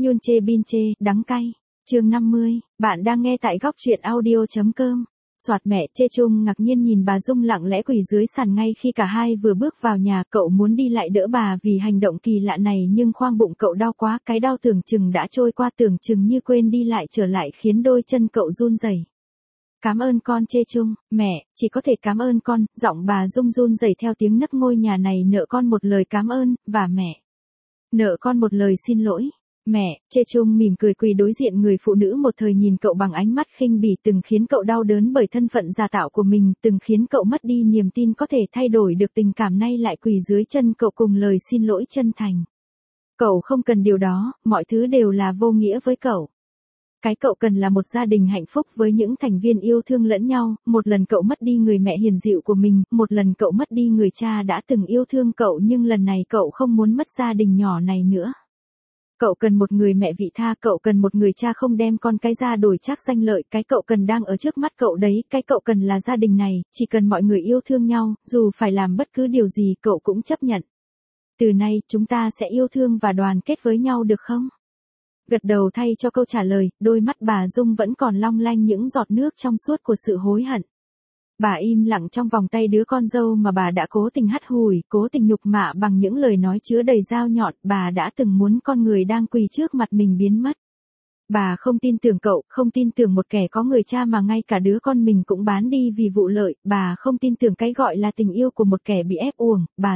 Yun chê bin chê, đắng cay. Chương 50, bạn đang nghe tại góc truyện audio.com. Soạt mẹ Chê Chung ngạc nhiên nhìn bà Dung lặng lẽ quỳ dưới sàn ngay khi cả hai vừa bước vào nhà. Cậu muốn đi lại đỡ bà vì hành động kỳ lạ này nhưng khoang bụng cậu đau quá, cái đau tưởng chừng đã trôi qua, tưởng chừng như quên đi lại trở lại khiến đôi chân cậu run rẩy. Cảm ơn con Chê Chung, mẹ, chỉ có thể cảm ơn con. Giọng bà Dung run rẩy theo tiếng nấc, ngôi nhà này nợ con một lời cảm ơn, và mẹ nợ con một lời xin lỗi. Mẹ, Chê Chung mỉm cười quỳ đối diện người phụ nữ một thời nhìn cậu bằng ánh mắt khinh bỉ, từng khiến cậu đau đớn bởi thân phận giả tạo của mình, từng khiến cậu mất đi niềm tin có thể thay đổi được tình cảm, nay lại quỳ dưới chân cậu cùng lời xin lỗi chân thành. Cậu không cần điều đó, mọi thứ đều là vô nghĩa với cậu. Cái cậu cần là một gia đình hạnh phúc với những thành viên yêu thương lẫn nhau. Một lần cậu mất đi người mẹ hiền dịu của mình, một lần cậu mất đi người cha đã từng yêu thương cậu, nhưng lần này cậu không muốn mất gia đình nhỏ này nữa. Cậu cần một người mẹ vị tha, cậu cần một người cha không đem con cái ra đổi trác danh lợi. Cái cậu cần đang ở trước mắt cậu đấy, cái cậu cần là gia đình này, chỉ cần mọi người yêu thương nhau, dù phải làm bất cứ điều gì cậu cũng chấp nhận. Từ nay chúng ta sẽ yêu thương và đoàn kết với nhau được không? Gật đầu thay cho câu trả lời, đôi mắt bà Dung vẫn còn long lanh những giọt nước trong suốt của sự hối hận. Bà im lặng trong vòng tay đứa con dâu mà bà đã cố tình hắt hủi, cố tình nhục mạ bằng những lời nói chứa đầy dao nhọn. Bà đã từng muốn con người đang quỳ trước mặt mình biến mất. Bà không tin tưởng cậu, không tin tưởng một kẻ có người cha mà ngay cả đứa con mình cũng bán đi vì vụ lợi. Bà không tin tưởng cái gọi là tình yêu của một kẻ bị ép uổng. Bà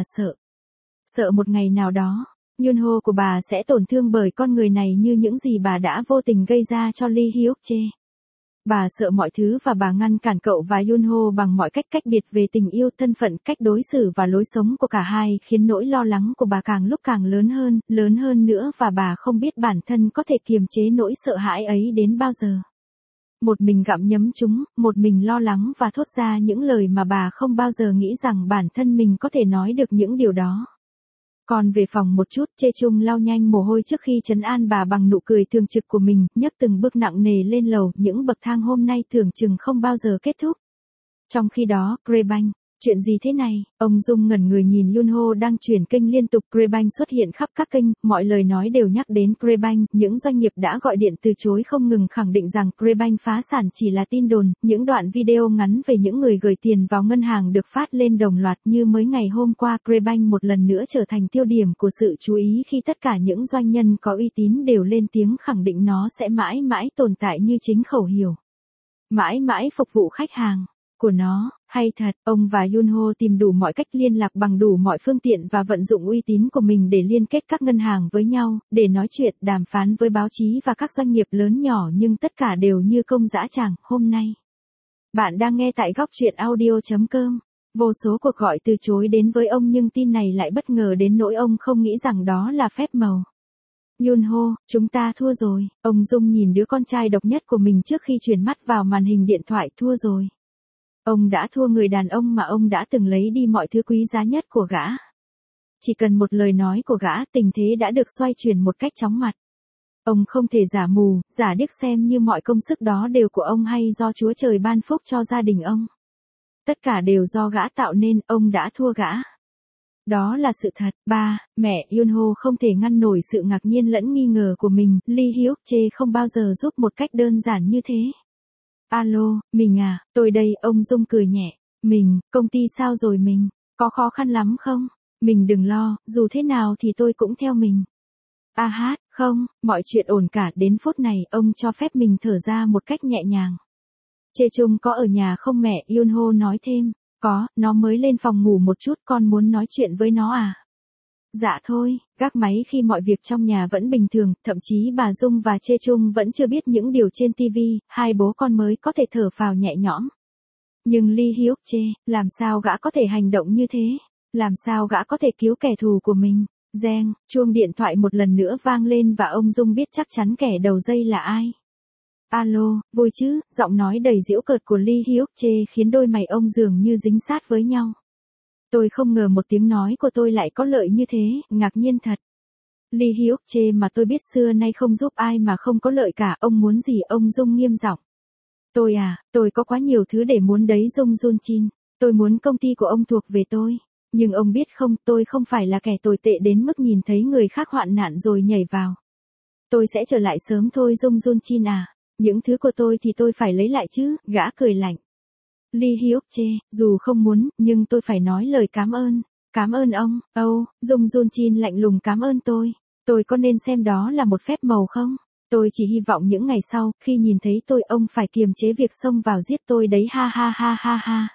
sợ một ngày nào đó, Yunho của bà sẽ tổn thương bởi con người này như những gì bà đã vô tình gây ra cho Lee Hyuk Chê. Bà sợ mọi thứ và bà ngăn cản cậu và Yunho bằng mọi cách biệt về tình yêu, thân phận, cách đối xử và lối sống của cả hai, khiến nỗi lo lắng của bà càng lúc càng lớn hơn nữa, và bà không biết bản thân có thể kiềm chế nỗi sợ hãi ấy đến bao giờ. Một mình gặm nhấm chúng, một mình lo lắng và thốt ra những lời mà bà không bao giờ nghĩ rằng bản thân mình có thể nói được những điều đó. Còn về phòng một chút, Chê Chung lau nhanh mồ hôi trước khi trấn an bà bằng nụ cười thường trực của mình, nhấc từng bước nặng nề lên lầu, những bậc thang hôm nay tưởng chừng không bao giờ kết thúc. Trong khi đó, Krebanh, chuyện gì thế này? Ông Dung ngẩn người nhìn Yunho đang chuyển kênh liên tục. Krebanh xuất hiện khắp các kênh, mọi lời nói đều nhắc đến Krebanh. Những doanh nghiệp đã gọi điện từ chối không ngừng khẳng định rằng Krebanh phá sản chỉ là tin đồn. Những đoạn video ngắn về những người gửi tiền vào ngân hàng được phát lên đồng loạt. Như mới ngày hôm qua, Krebanh một lần nữa trở thành tiêu điểm của sự chú ý khi tất cả những doanh nhân có uy tín đều lên tiếng khẳng định nó sẽ mãi mãi tồn tại như chính khẩu hiệu. Mãi mãi phục vụ khách hàng của nó. Hay thật, ông và Yunho tìm đủ mọi cách liên lạc bằng đủ mọi phương tiện và vận dụng uy tín của mình để liên kết các ngân hàng với nhau, để nói chuyện, đàm phán với báo chí và các doanh nghiệp lớn nhỏ, nhưng tất cả đều như công dã tràng. Hôm nay, bạn đang nghe tại góc truyện audio.com. Vô số cuộc gọi từ chối đến với ông, nhưng tin này lại bất ngờ đến nỗi ông không nghĩ rằng đó là phép màu. Yunho, chúng ta thua rồi. Ông Dung nhìn đứa con trai độc nhất của mình trước khi chuyển mắt vào màn hình điện thoại. Thua rồi. Ông đã thua người đàn ông mà ông đã từng lấy đi mọi thứ quý giá nhất của gã. Chỉ cần một lời nói của gã, tình thế đã được xoay chuyển một cách chóng mặt. Ông không thể giả mù, giả điếc xem như mọi công sức đó đều của ông hay do Chúa Trời ban phúc cho gia đình ông. Tất cả đều do gã tạo nên, ông đã thua gã. Đó là sự thật. Ba, mẹ Yunho không thể ngăn nổi sự ngạc nhiên lẫn nghi ngờ của mình. Lee Hyuk Chê không bao giờ giúp một cách đơn giản như thế. Alo, mình à, tôi đây. Ông Dung cười nhẹ. Mình, công ty sao rồi mình? Có khó khăn lắm không? Mình đừng lo, dù thế nào thì tôi cũng theo mình. À hát, không, mọi chuyện ổn cả. Đến phút này, ông cho phép mình thở ra một cách nhẹ nhàng. Chê Chung có ở nhà không mẹ? Yunho nói thêm. Có, nó mới lên phòng ngủ một chút, con muốn nói chuyện với nó à? Dạ thôi, gác máy khi mọi việc trong nhà vẫn bình thường, thậm chí bà Dung và Chê Chung vẫn chưa biết những điều trên TV, hai bố con mới có thể thở phào nhẹ nhõm. Nhưng Lee Hyuk Chê, làm sao gã có thể hành động như thế? Làm sao gã có thể cứu kẻ thù của mình? Reng, chuông điện thoại một lần nữa vang lên và ông Dung biết chắc chắn kẻ đầu dây là ai. Alo, vui chứ? Giọng nói đầy giễu cợt của Lee Hyuk Chê khiến đôi mày ông dường như dính sát với nhau. Tôi không ngờ một tiếng nói của tôi lại có lợi như thế, ngạc nhiên thật. Lee Hyuk Chê mà tôi biết xưa nay không giúp ai mà không có lợi cả. Ông muốn gì? Ông Dung nghiêm giọng. Tôi có quá nhiều thứ để muốn đấy Dung Jun Chin. Tôi muốn công ty của ông thuộc về tôi. Nhưng ông biết không, tôi không phải là kẻ tồi tệ đến mức nhìn thấy người khác hoạn nạn rồi nhảy vào. Tôi sẽ trở lại sớm thôi Dung Jun Chin à. Những thứ của tôi thì tôi phải lấy lại chứ, gã cười lạnh. Lee Hyuk Jae, dù không muốn, nhưng tôi phải nói lời cảm ơn. Cảm ơn ông, Dung Jun Chin lạnh lùng cảm ơn tôi. Tôi có nên xem đó là một phép màu không? Tôi chỉ hy vọng những ngày sau, khi nhìn thấy tôi ông phải kiềm chế việc xông vào giết tôi đấy ha ha ha ha ha.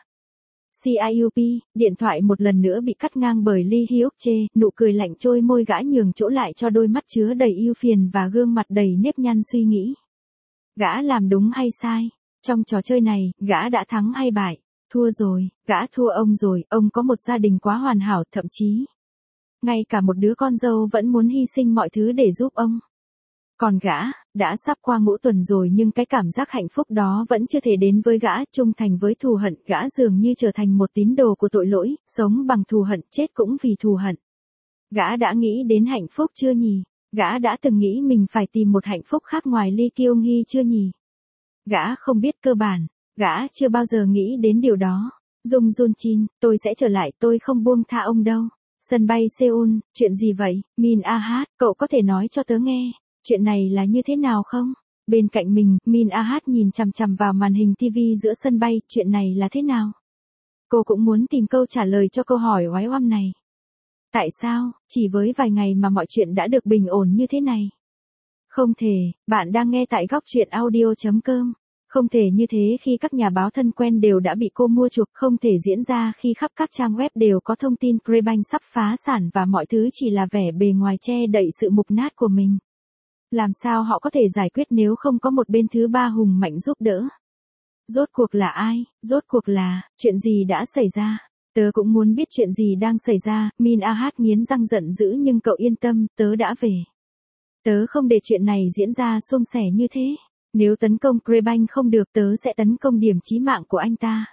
CIUP, điện thoại một lần nữa bị cắt ngang bởi Lee Hyuk Jae, nụ cười lạnh trôi môi gã nhường chỗ lại cho đôi mắt chứa đầy ưu phiền và gương mặt đầy nếp nhăn suy nghĩ. Gã làm đúng hay sai? Trong trò chơi này, gã đã thắng hay bại? Thua rồi, gã thua ông rồi, ông có một gia đình quá hoàn hảo, thậm chí ngay cả một đứa con dâu vẫn muốn hy sinh mọi thứ để giúp ông. Còn gã, đã sắp qua ngũ tuần rồi nhưng cái cảm giác hạnh phúc đó vẫn chưa thể đến với gã, trung thành với thù hận, gã dường như trở thành một tín đồ của tội lỗi, sống bằng thù hận, chết cũng vì thù hận. Gã đã nghĩ đến hạnh phúc chưa nhỉ? Gã đã từng nghĩ mình phải tìm một hạnh phúc khác ngoài Lee Kyung Hee chưa nhỉ? Gã không biết cơ bản, gã chưa bao giờ nghĩ đến điều đó. Dung Jun Chin, tôi sẽ trở lại, tôi không buông tha ông đâu. Sân bay Seoul, chuyện gì vậy? Min Ah, cậu có thể nói cho tớ nghe, chuyện này là như thế nào không? Bên cạnh mình, Min Ah nhìn chằm chằm vào màn hình TV giữa sân bay, chuyện này là thế nào? Cô cũng muốn tìm câu trả lời cho câu hỏi oái oăm này. Tại sao, chỉ với vài ngày mà mọi chuyện đã được bình ổn như thế này? Không thể, bạn đang nghe tại góc truyện audio.com. Không thể như thế khi các nhà báo thân quen đều đã bị cô mua chuộc, không thể diễn ra khi khắp các trang web đều có thông tin Prebank sắp phá sản và mọi thứ chỉ là vẻ bề ngoài che đậy sự mục nát của mình. Làm sao họ có thể giải quyết nếu không có một bên thứ ba hùng mạnh giúp đỡ? Rốt cuộc là ai? Rốt cuộc là, chuyện gì đã xảy ra? Tớ cũng muốn biết chuyện gì đang xảy ra, Min Ah nghiến răng giận dữ nhưng cậu yên tâm, tớ đã về. Tớ không để chuyện này diễn ra suôn sẻ như thế. Nếu tấn công Prebank không được tớ sẽ tấn công điểm chí mạng của anh ta.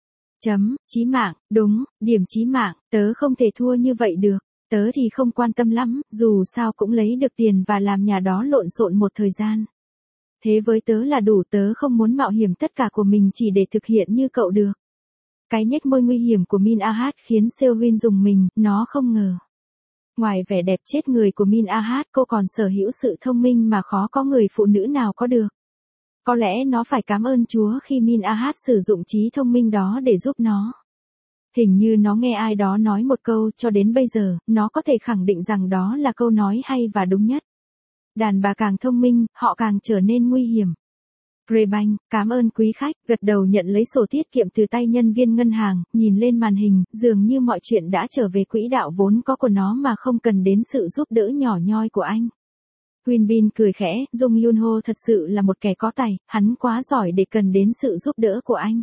Chí mạng, đúng, điểm chí mạng, tớ không thể thua như vậy được. Tớ thì không quan tâm lắm, dù sao cũng lấy được tiền và làm nhà đó lộn xộn một thời gian. Thế với tớ là đủ, tớ không muốn mạo hiểm tất cả của mình chỉ để thực hiện như cậu được. Cái nhếch môi nguy hiểm của Min Ah khiến Seowin rùng mình, nó không ngờ. Ngoài vẻ đẹp chết người của Min Ah, cô còn sở hữu sự thông minh mà khó có người phụ nữ nào có được. Có lẽ nó phải cảm ơn Chúa khi Min Ah sử dụng trí thông minh đó để giúp nó. Hình như nó nghe ai đó nói một câu, cho đến bây giờ, nó có thể khẳng định rằng đó là câu nói hay và đúng nhất. Đàn bà càng thông minh, họ càng trở nên nguy hiểm. Prebank, cảm ơn quý khách, gật đầu nhận lấy sổ tiết kiệm từ tay nhân viên ngân hàng, nhìn lên màn hình, dường như mọi chuyện đã trở về quỹ đạo vốn có của nó mà không cần đến sự giúp đỡ nhỏ nhoi của anh. Huyên Bin cười khẽ, Jung Yun Ho thật sự là một kẻ có tài, hắn quá giỏi để cần đến sự giúp đỡ của anh.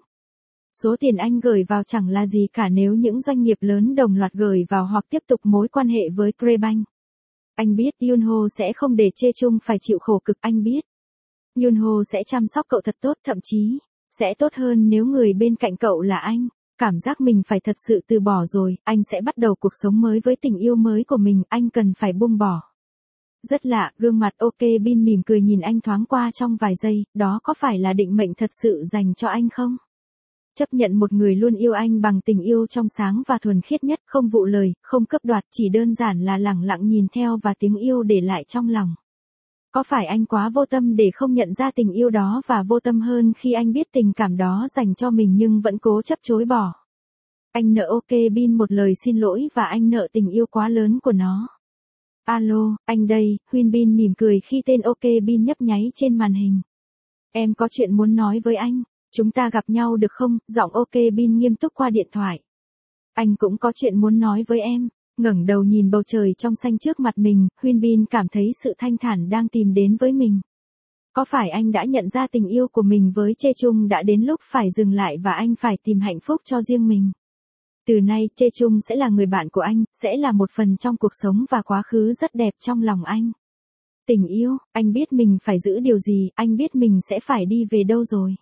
Số tiền anh gửi vào chẳng là gì cả nếu những doanh nghiệp lớn đồng loạt gửi vào hoặc tiếp tục mối quan hệ với Prebank. Anh biết Yun Ho sẽ không để Chê Chung phải chịu khổ cực, anh biết. Yun Ho sẽ chăm sóc cậu thật tốt, thậm chí sẽ tốt hơn nếu người bên cạnh cậu là anh. Cảm giác mình phải thật sự từ bỏ rồi, anh sẽ bắt đầu cuộc sống mới với tình yêu mới của mình, anh cần phải buông bỏ. Rất lạ, gương mặt OK Bin mỉm cười nhìn anh thoáng qua trong vài giây, đó có phải là định mệnh thật sự dành cho anh không? Chấp nhận một người luôn yêu anh bằng tình yêu trong sáng và thuần khiết nhất, không vụ lời, không cướp đoạt, chỉ đơn giản là lẳng lặng nhìn theo và tiếng yêu để lại trong lòng. Có phải anh quá vô tâm để không nhận ra tình yêu đó và vô tâm hơn khi anh biết tình cảm đó dành cho mình nhưng vẫn cố chấp chối bỏ? Anh nợ OK Bin một lời xin lỗi và anh nợ tình yêu quá lớn của nó. Alo, anh đây, Huyên Bin mỉm cười khi tên OK Bin nhấp nháy trên màn hình. Em có chuyện muốn nói với anh, chúng ta gặp nhau được không? Giọng OK Bin nghiêm túc qua điện thoại. Anh cũng có chuyện muốn nói với em. Ngẩng đầu nhìn bầu trời trong xanh trước mặt mình, Huyên Bin cảm thấy sự thanh thản đang tìm đến với mình. Có phải anh đã nhận ra tình yêu của mình với Chê Chung đã đến lúc phải dừng lại và anh phải tìm hạnh phúc cho riêng mình? Từ nay, Chê Chung sẽ là người bạn của anh, sẽ là một phần trong cuộc sống và quá khứ rất đẹp trong lòng anh. Tình yêu, anh biết mình phải giữ điều gì, anh biết mình sẽ phải đi về đâu rồi.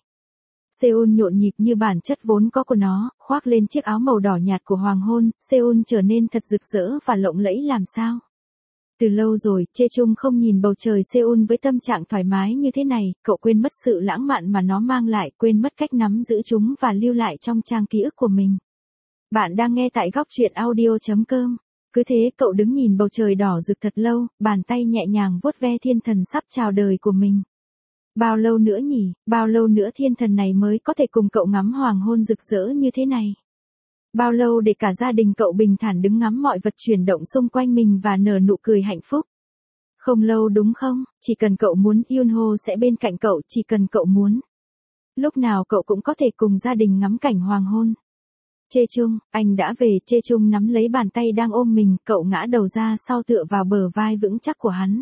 Seoul nhộn nhịp như bản chất vốn có của nó, khoác lên chiếc áo màu đỏ nhạt của hoàng hôn, Seoul trở nên thật rực rỡ và lộng lẫy làm sao. Từ lâu rồi, Chê Chung không nhìn bầu trời Seoul với tâm trạng thoải mái như thế này, cậu quên mất sự lãng mạn mà nó mang lại, quên mất cách nắm giữ chúng và lưu lại trong trang ký ức của mình. Bạn đang nghe tại góc truyện audio.com. Cứ thế cậu đứng nhìn bầu trời đỏ rực thật lâu, bàn tay nhẹ nhàng vuốt ve thiên thần sắp chào đời của mình. Bao lâu nữa nhỉ, bao lâu nữa thiên thần này mới có thể cùng cậu ngắm hoàng hôn rực rỡ như thế này? Bao lâu để cả gia đình cậu bình thản đứng ngắm mọi vật chuyển động xung quanh mình và nở nụ cười hạnh phúc? Không lâu đúng không, chỉ cần cậu muốn Yunho sẽ bên cạnh cậu, chỉ cần cậu muốn. Lúc nào cậu cũng có thể cùng gia đình ngắm cảnh hoàng hôn. Chê Chung, anh đã về. Chê Chung nắm lấy bàn tay đang ôm mình, cậu ngã đầu ra sau tựa vào bờ vai vững chắc của hắn.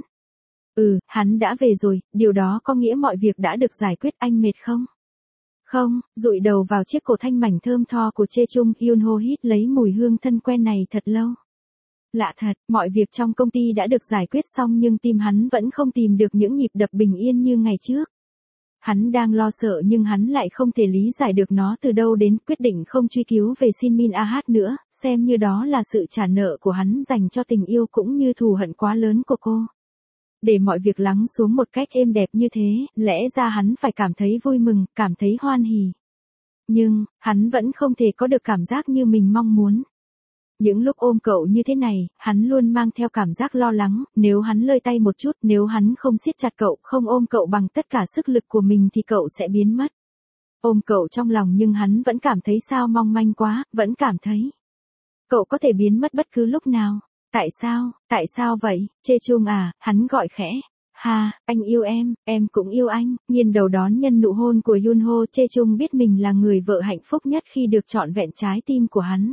Hắn đã về rồi, điều đó có nghĩa mọi việc đã được giải quyết. Anh mệt không? Không, dụi đầu vào chiếc cổ thanh mảnh thơm tho của Chê Chung, Yunho hít lấy mùi hương thân quen này thật lâu. Lạ thật, mọi việc trong công ty đã được giải quyết xong nhưng tim hắn vẫn không tìm được những nhịp đập bình yên như ngày trước. Hắn đang lo sợ nhưng hắn lại không thể lý giải được nó từ đâu đến, quyết định không truy cứu về Shin Min Ah nữa, xem như đó là sự trả nợ của hắn dành cho tình yêu cũng như thù hận quá lớn của cô. Để mọi việc lắng xuống một cách êm đẹp như thế, lẽ ra hắn phải cảm thấy vui mừng, cảm thấy hoan hỉ. Nhưng, hắn vẫn không thể có được cảm giác như mình mong muốn. Những lúc ôm cậu như thế này, hắn luôn mang theo cảm giác lo lắng, nếu hắn lơi tay một chút, nếu hắn không siết chặt cậu, không ôm cậu bằng tất cả sức lực của mình thì cậu sẽ biến mất. Ôm cậu trong lòng nhưng hắn vẫn cảm thấy sao mong manh quá, vẫn cảm thấy cậu có thể biến mất bất cứ lúc nào. Tại sao vậy, Chê Chung à, hắn gọi khẽ. Ha, anh yêu em cũng yêu anh. Nghiêng đầu đón nhận nụ hôn của Yunho, Chê Chung biết mình là người vợ hạnh phúc nhất khi được trọn vẹn trái tim của hắn.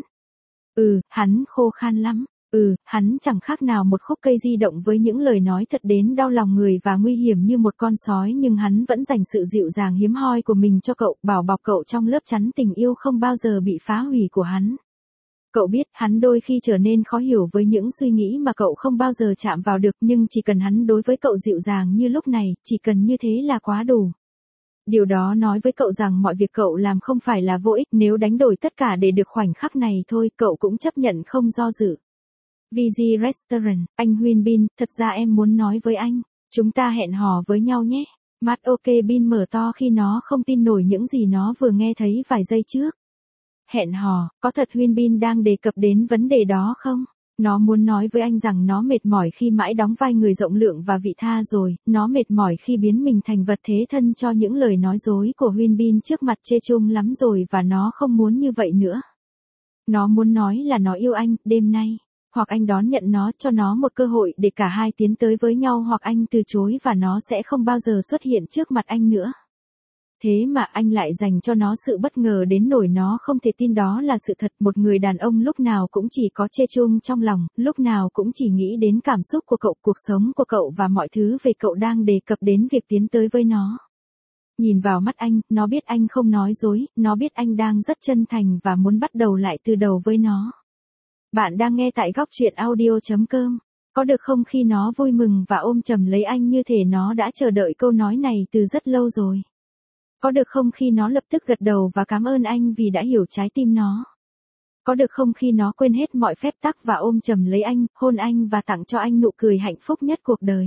Hắn khô khan lắm. Hắn chẳng khác nào một khúc cây di động với những lời nói thật đến đau lòng người và nguy hiểm như một con sói, nhưng hắn vẫn dành sự dịu dàng hiếm hoi của mình cho cậu, bảo bọc cậu trong lớp chắn tình yêu không bao giờ bị phá hủy của hắn. Cậu biết hắn đôi khi trở nên khó hiểu với những suy nghĩ mà cậu không bao giờ chạm vào được, nhưng chỉ cần hắn đối với cậu dịu dàng như lúc này, chỉ cần như thế là quá đủ. Điều đó nói với cậu rằng mọi việc cậu làm không phải là vô ích, nếu đánh đổi tất cả để được khoảnh khắc này thôi, cậu cũng chấp nhận không do dự. VG Restaurant, anh Huyên Bin, thật ra em muốn nói với anh, chúng ta hẹn hò với nhau nhé. Mắt OK Bin mở to khi nó không tin nổi những gì nó vừa nghe thấy vài giây trước. Hẹn hò, có thật Huyên Bin đang đề cập đến vấn đề đó không? Nó muốn nói với anh rằng nó mệt mỏi khi mãi đóng vai người rộng lượng và vị tha rồi, nó mệt mỏi khi biến mình thành vật thế thân cho những lời nói dối của Huyên Bin trước mặt Chê Chung lắm rồi và nó không muốn như vậy nữa. Nó muốn nói là nó yêu anh, đêm nay. Hoặc anh đón nhận nó, cho nó một cơ hội để cả hai tiến tới với nhau, hoặc anh từ chối và nó sẽ không bao giờ xuất hiện trước mặt anh nữa. Thế mà anh lại dành cho nó sự bất ngờ đến nỗi nó không thể tin đó là sự thật. Một người đàn ông lúc nào cũng chỉ có Chê Chung trong lòng, lúc nào cũng chỉ nghĩ đến cảm xúc của cậu, cuộc sống của cậu và mọi thứ về cậu đang đề cập đến việc tiến tới với nó. Nhìn vào mắt anh, nó biết anh không nói dối, nó biết anh đang rất chân thành và muốn bắt đầu lại từ đầu với nó. Bạn đang nghe tại góc truyện audio.com. Có được không khi nó vui mừng và ôm chầm lấy anh như thể nó đã chờ đợi câu nói này từ rất lâu rồi. Có được không khi nó lập tức gật đầu và cảm ơn anh vì đã hiểu trái tim nó. Có được không khi nó quên hết mọi phép tắc và ôm chầm lấy anh, hôn anh và tặng cho anh nụ cười hạnh phúc nhất cuộc đời.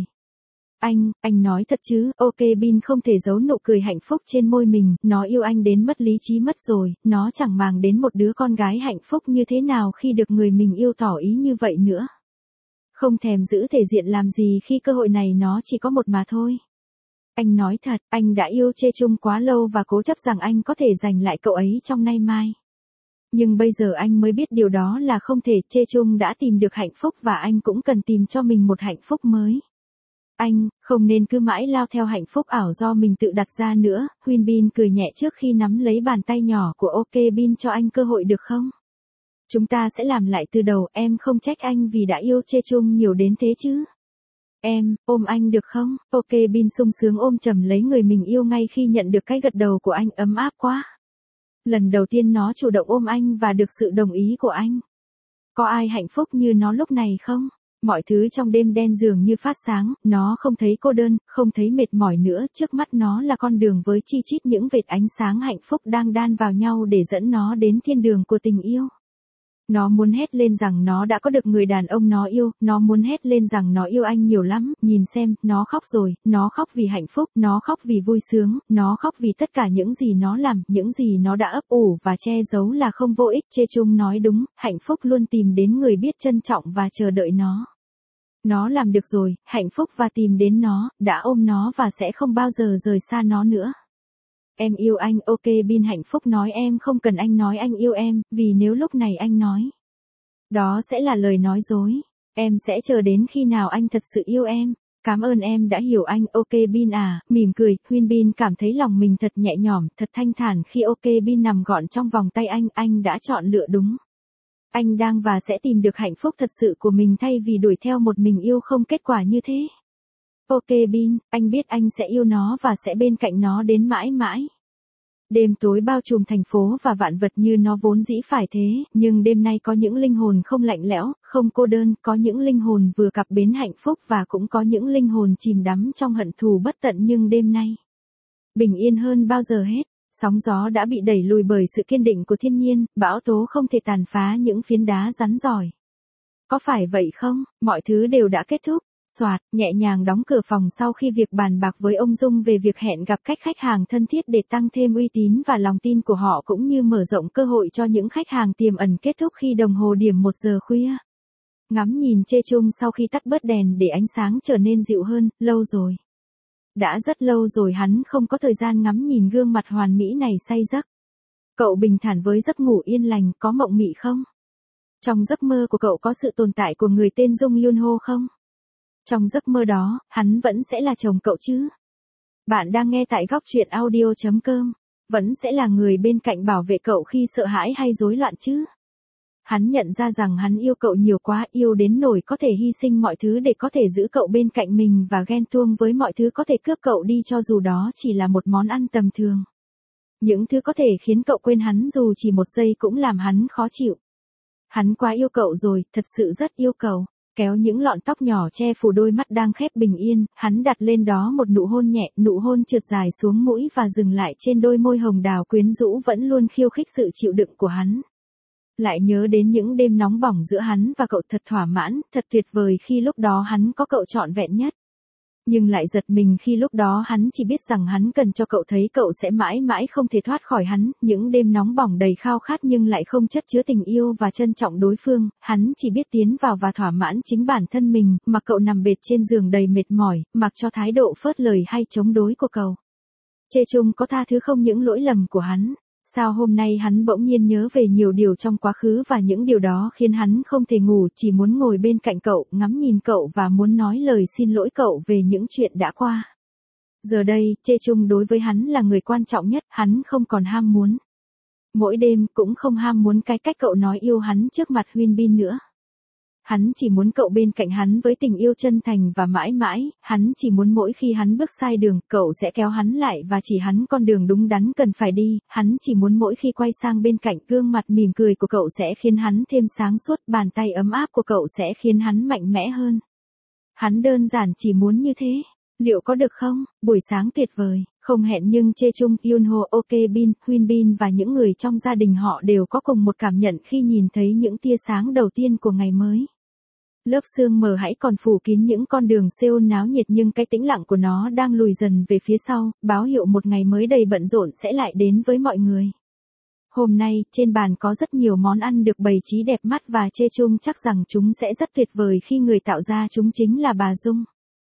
Anh nói thật chứ, OK Bin không thể giấu nụ cười hạnh phúc trên môi mình, nó yêu anh đến mất lý trí mất rồi, nó chẳng màng đến một đứa con gái hạnh phúc như thế nào khi được người mình yêu tỏ ý như vậy nữa. Không thèm giữ thể diện làm gì khi cơ hội này nó chỉ có một mà thôi. Anh nói thật, anh đã yêu Chê Chung quá lâu và cố chấp rằng anh có thể giành lại cậu ấy trong nay mai. Nhưng bây giờ anh mới biết điều đó là không thể. Chê Chung đã tìm được hạnh phúc và anh cũng cần tìm cho mình một hạnh phúc mới. Anh không nên cứ mãi lao theo hạnh phúc ảo do mình tự đặt ra nữa. Huyên Bin cười nhẹ trước khi nắm lấy bàn tay nhỏ của OK Bin, cho anh cơ hội được không? Chúng ta sẽ làm lại từ đầu, em không trách anh vì đã yêu Chê Chung nhiều đến thế chứ. Em, ôm anh được không? OK Bin sung sướng ôm chầm lấy người mình yêu ngay khi nhận được cái gật đầu của anh, ấm áp quá. Lần đầu tiên nó chủ động ôm anh và được sự đồng ý của anh. Có ai hạnh phúc như nó lúc này không? Mọi thứ trong đêm đen dường như phát sáng, nó không thấy cô đơn, không thấy mệt mỏi nữa, trước mắt nó là con đường với chi chít những vệt ánh sáng hạnh phúc đang đan vào nhau để dẫn nó đến thiên đường của tình yêu. Nó muốn hét lên rằng nó đã có được người đàn ông nó yêu, nó muốn hét lên rằng nó yêu anh nhiều lắm, nhìn xem, nó khóc rồi, nó khóc vì hạnh phúc, nó khóc vì vui sướng, nó khóc vì tất cả những gì nó làm, những gì nó đã ấp ủ và che giấu là không vô ích. Chê Chung nói đúng, hạnh phúc luôn tìm đến người biết trân trọng và chờ đợi nó. Nó làm được rồi, hạnh phúc và tìm đến nó, đã ôm nó và sẽ không bao giờ rời xa nó nữa. Em yêu anh, ok Bin hạnh phúc nói em không cần anh nói anh yêu em, vì nếu lúc này anh nói, đó sẽ là lời nói dối. Em sẽ chờ đến khi nào anh thật sự yêu em. Cảm ơn em đã hiểu anh, ok Bin à, mỉm cười, Huyên Bin cảm thấy lòng mình thật nhẹ nhõm, thật thanh thản khi ok Bin nằm gọn trong vòng tay anh đã chọn lựa đúng. Anh đang và sẽ tìm được hạnh phúc thật sự của mình thay vì đuổi theo một mình yêu không kết quả như thế. Ok Bin, anh biết anh sẽ yêu nó và sẽ bên cạnh nó đến mãi mãi. Đêm tối bao trùm thành phố và vạn vật như nó vốn dĩ phải thế, nhưng đêm nay có những linh hồn không lạnh lẽo, không cô đơn, có những linh hồn vừa cập bến hạnh phúc và cũng có những linh hồn chìm đắm trong hận thù bất tận nhưng đêm nay bình yên hơn bao giờ hết. Sóng gió đã bị đẩy lùi bởi sự kiên định của thiên nhiên, bão tố không thể tàn phá những phiến đá rắn giỏi. Có phải vậy không? Mọi thứ đều đã kết thúc. Soạt, nhẹ nhàng đóng cửa phòng sau khi việc bàn bạc với ông Dung về việc hẹn gặp các khách hàng thân thiết để tăng thêm uy tín và lòng tin của họ cũng như mở rộng cơ hội cho những khách hàng tiềm ẩn kết thúc khi đồng hồ điểm 1 giờ khuya. Ngắm nhìn Chê Chung sau khi tắt bớt đèn để ánh sáng trở nên dịu hơn, lâu rồi. Đã rất lâu rồi hắn không có thời gian ngắm nhìn gương mặt hoàn mỹ này say giấc. Cậu bình thản với giấc ngủ yên lành, có mộng mị không? Trong giấc mơ của cậu có sự tồn tại của người tên Dung Yun Ho không? Trong giấc mơ đó, hắn vẫn sẽ là chồng cậu chứ? Bạn đang nghe tại góc truyện audio.com. Vẫn sẽ là người bên cạnh bảo vệ cậu khi sợ hãi hay rối loạn chứ? Hắn nhận ra rằng hắn yêu cậu nhiều quá, yêu đến nỗi có thể hy sinh mọi thứ để có thể giữ cậu bên cạnh mình và ghen tuông với mọi thứ có thể cướp cậu đi cho dù đó chỉ là một món ăn tầm thường. Những thứ có thể khiến cậu quên hắn dù chỉ một giây cũng làm hắn khó chịu. Hắn quá yêu cậu rồi, thật sự rất yêu cậu. Kéo những lọn tóc nhỏ che phủ đôi mắt đang khép bình yên, hắn đặt lên đó một nụ hôn nhẹ, nụ hôn trượt dài xuống mũi và dừng lại trên đôi môi hồng đào quyến rũ vẫn luôn khiêu khích sự chịu đựng của hắn. Lại nhớ đến những đêm nóng bỏng giữa hắn và cậu thật thỏa mãn, thật tuyệt vời khi lúc đó hắn có cậu trọn vẹn nhất. Nhưng lại giật mình khi lúc đó hắn chỉ biết rằng hắn cần cho cậu thấy cậu sẽ mãi mãi không thể thoát khỏi hắn, những đêm nóng bỏng đầy khao khát nhưng lại không chất chứa tình yêu và trân trọng đối phương, hắn chỉ biết tiến vào và thỏa mãn chính bản thân mình, mặc cậu nằm bệt trên giường đầy mệt mỏi, mặc cho thái độ phớt lời hay chống đối của cậu. Chê Chung có tha thứ không những lỗi lầm của hắn. Sao hôm nay hắn bỗng nhiên nhớ về nhiều điều trong quá khứ và những điều đó khiến hắn không thể ngủ, chỉ muốn ngồi bên cạnh cậu, ngắm nhìn cậu và muốn nói lời xin lỗi cậu về những chuyện đã qua. Giờ đây, Chê Chung đối với hắn là người quan trọng nhất, hắn không còn ham muốn. Mỗi đêm cũng không ham muốn cái cách cậu nói yêu hắn trước mặt Huyên Bin nữa. Hắn chỉ muốn cậu bên cạnh hắn với tình yêu chân thành và mãi mãi, hắn chỉ muốn mỗi khi hắn bước sai đường, cậu sẽ kéo hắn lại và chỉ hắn con đường đúng đắn cần phải đi, hắn chỉ muốn mỗi khi quay sang bên cạnh gương mặt mỉm cười của cậu sẽ khiến hắn thêm sáng suốt, bàn tay ấm áp của cậu sẽ khiến hắn mạnh mẽ hơn. Hắn đơn giản chỉ muốn như thế. Liệu có được không? Buổi sáng tuyệt vời, không hẹn nhưng Chê Chung, Yun Ho, Ok Bin, Huyên Bin và những người trong gia đình họ đều có cùng một cảm nhận khi nhìn thấy những tia sáng đầu tiên của ngày mới. Lớp sương mờ hãy còn phủ kín những con đường Seoul náo nhiệt nhưng cái tĩnh lặng của nó đang lùi dần về phía sau, báo hiệu một ngày mới đầy bận rộn sẽ lại đến với mọi người. Hôm nay, trên bàn có rất nhiều món ăn được bày trí đẹp mắt và Chê Chung chắc rằng chúng sẽ rất tuyệt vời khi người tạo ra chúng chính là bà Dung.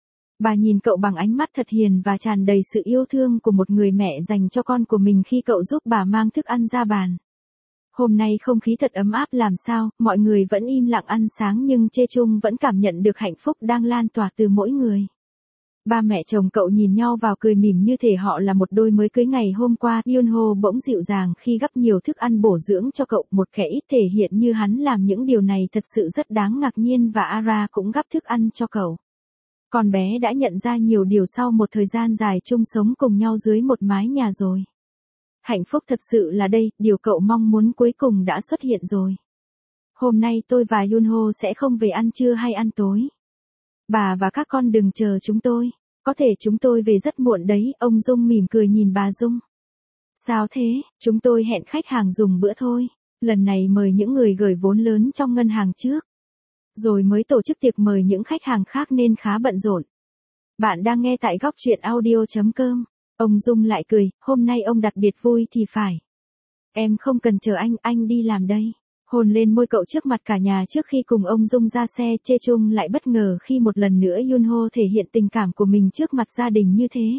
Bà nhìn cậu bằng ánh mắt thật hiền và tràn đầy sự yêu thương của một người mẹ dành cho con của mình khi cậu giúp bà mang thức ăn ra bàn. Hôm nay không khí thật ấm áp làm sao, mọi người vẫn im lặng ăn sáng nhưng Chê Chung vẫn cảm nhận được hạnh phúc đang lan tỏa từ mỗi người. Ba mẹ chồng cậu nhìn nhau vào cười mỉm như thể họ là một đôi mới cưới ngày hôm qua. Yun Ho bỗng dịu dàng khi gắp nhiều thức ăn bổ dưỡng cho cậu, một kẻ ít thể hiện như hắn làm những điều này thật sự rất đáng ngạc nhiên và Ara cũng gắp thức ăn cho cậu. Con bé đã nhận ra nhiều điều sau một thời gian dài chung sống cùng nhau dưới một mái nhà rồi. Hạnh phúc thật sự là đây, điều cậu mong muốn cuối cùng đã xuất hiện rồi. Hôm nay tôi và Yun Ho sẽ không về ăn trưa hay ăn tối. Bà và các con đừng chờ chúng tôi. Có thể chúng tôi về rất muộn đấy, ông Dung mỉm cười nhìn bà Dung. Sao thế, chúng tôi hẹn khách hàng dùng bữa thôi. Lần này mời những người gửi vốn lớn trong ngân hàng trước. Rồi mới tổ chức tiệc mời những khách hàng khác nên khá bận rộn. Bạn đang nghe tại góc chuyện audio.com. Ông Dung lại cười, hôm nay ông đặc biệt vui thì phải. Em không cần chờ anh đi làm đây. Hôn lên môi cậu trước mặt cả nhà trước khi cùng ông Dung ra xe. Chê Chung lại bất ngờ khi một lần nữa Yunho thể hiện tình cảm của mình trước mặt gia đình như thế.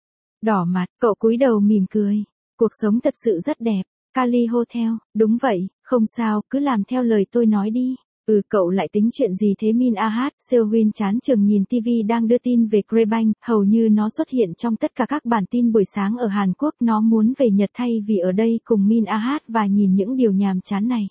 Đỏ mặt, cậu cúi đầu mỉm cười. Cuộc sống thật sự rất đẹp. Cali Hotel, đúng vậy, không sao, cứ làm theo lời tôi nói đi. Cậu lại tính chuyện gì thế Min Ah? Seowin chán chừng nhìn TV đang đưa tin về Krebanh, hầu như nó xuất hiện trong tất cả các bản tin buổi sáng ở Hàn Quốc. Nó muốn về Nhật thay vì ở đây cùng Min Ah và nhìn những điều nhàm chán này.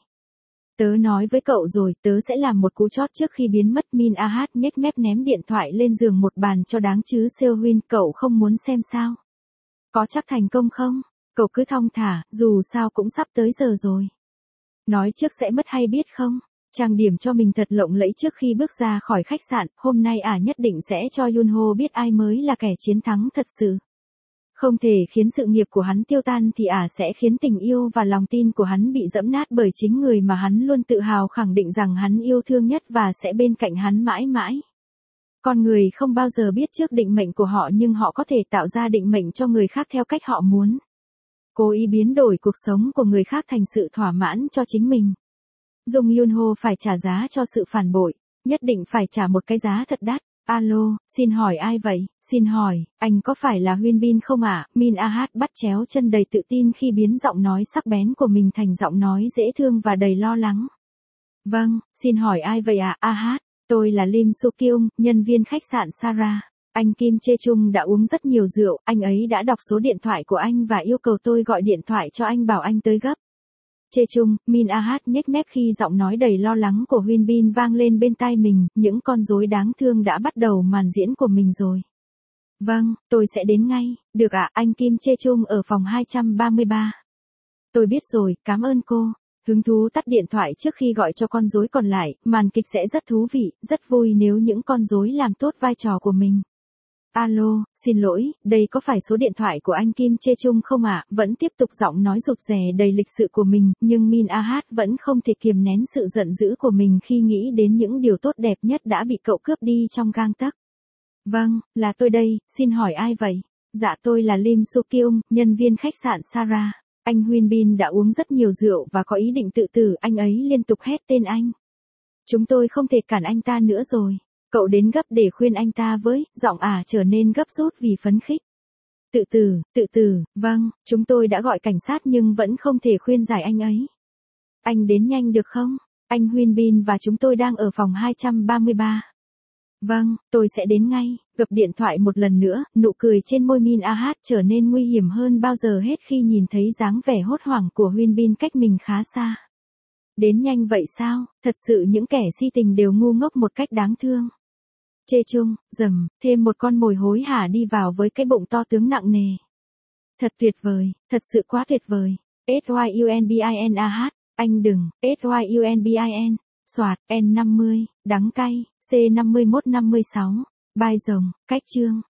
Tớ nói với cậu rồi, tớ sẽ làm một cú chót trước khi biến mất. Min Ah nhếch mép ném điện thoại lên giường một bàn cho đáng chứ. Seowin, cậu không muốn xem sao? Có chắc thành công không? Cậu cứ thong thả, dù sao cũng sắp tới giờ rồi. Nói trước sẽ mất hay biết không? Trang điểm cho mình thật lộng lẫy trước khi bước ra khỏi khách sạn. Hôm nay nhất định sẽ cho Yunho biết ai mới là kẻ chiến thắng thật sự. Không thể khiến sự nghiệp của hắn tiêu tan thì sẽ khiến tình yêu và lòng tin của hắn bị dẫm nát bởi chính người mà hắn luôn tự hào khẳng định rằng hắn yêu thương nhất và sẽ bên cạnh hắn mãi mãi. Con người không bao giờ biết trước định mệnh của họ nhưng họ có thể tạo ra định mệnh cho người khác theo cách họ muốn. Cố ý biến đổi cuộc sống của người khác thành sự thỏa mãn cho chính mình. Dung Yunho phải trả giá cho sự phản bội, nhất định phải trả một cái giá thật đắt. Alo, xin hỏi ai vậy? Xin hỏi, anh có phải là Huyên Bin không ạ? Min Ah bắt chéo chân đầy tự tin khi biến giọng nói sắc bén của mình thành giọng nói dễ thương và đầy lo lắng. Vâng, xin hỏi ai vậy ạ? Ah, tôi là Lim So Kyung, nhân viên khách sạn Sarah. Anh Kim Chê Chung đã uống rất nhiều rượu, anh ấy đã đọc số điện thoại của anh và yêu cầu tôi gọi điện thoại cho anh bảo anh tới gấp. Chê Chung, Min Ah nhếch mép khi giọng nói đầy lo lắng của Huyên Bin vang lên bên tai mình, những con rối đáng thương đã bắt đầu màn diễn của mình rồi. Vâng, tôi sẽ đến ngay, được ạ, anh Kim Chê Chung ở phòng 233. Tôi biết rồi, cảm ơn cô. Hứng thú tắt điện thoại trước khi gọi cho con rối còn lại, màn kịch sẽ rất thú vị, rất vui nếu những con rối làm tốt vai trò của mình. Alo, xin lỗi, đây có phải số điện thoại của anh Kim Chê Chung không ạ? Vẫn tiếp tục giọng nói rụt rè đầy lịch sự của mình, nhưng Min Ah vẫn không thể kiềm nén sự giận dữ của mình khi nghĩ đến những điều tốt đẹp nhất đã bị cậu cướp đi trong gang tấc. Vâng, là tôi đây, xin hỏi ai vậy? Dạ tôi là Lim So Kyung, nhân viên khách sạn Sarah. Anh Huyên Bin đã uống rất nhiều rượu và có ý định tự tử, anh ấy liên tục hét tên anh. Chúng tôi không thể cản anh ta nữa rồi. Cậu đến gấp để khuyên anh ta với, giọng trở nên gấp rút vì phấn khích. Tự tử, vâng, chúng tôi đã gọi cảnh sát nhưng vẫn không thể khuyên giải anh ấy. Anh đến nhanh được không? Anh Huyên Bin và chúng tôi đang ở phòng 233. Vâng, tôi sẽ đến ngay. Gập điện thoại một lần nữa, nụ cười trên môi Min Ah trở nên nguy hiểm hơn bao giờ hết khi nhìn thấy dáng vẻ hốt hoảng của Huyên Bin cách mình khá xa. Đến nhanh vậy sao? Thật sự những kẻ si tình đều ngu ngốc một cách đáng thương. Chê Chung, thêm một con mồi hối hả đi vào với cái bụng to tướng nặng nề. Thật tuyệt vời, thật sự quá tuyệt vời. SYUNBIN AH, anh đừng, SYUNBIN, soạt, N50, đắng cay, C5156, bai rồng, cách chương.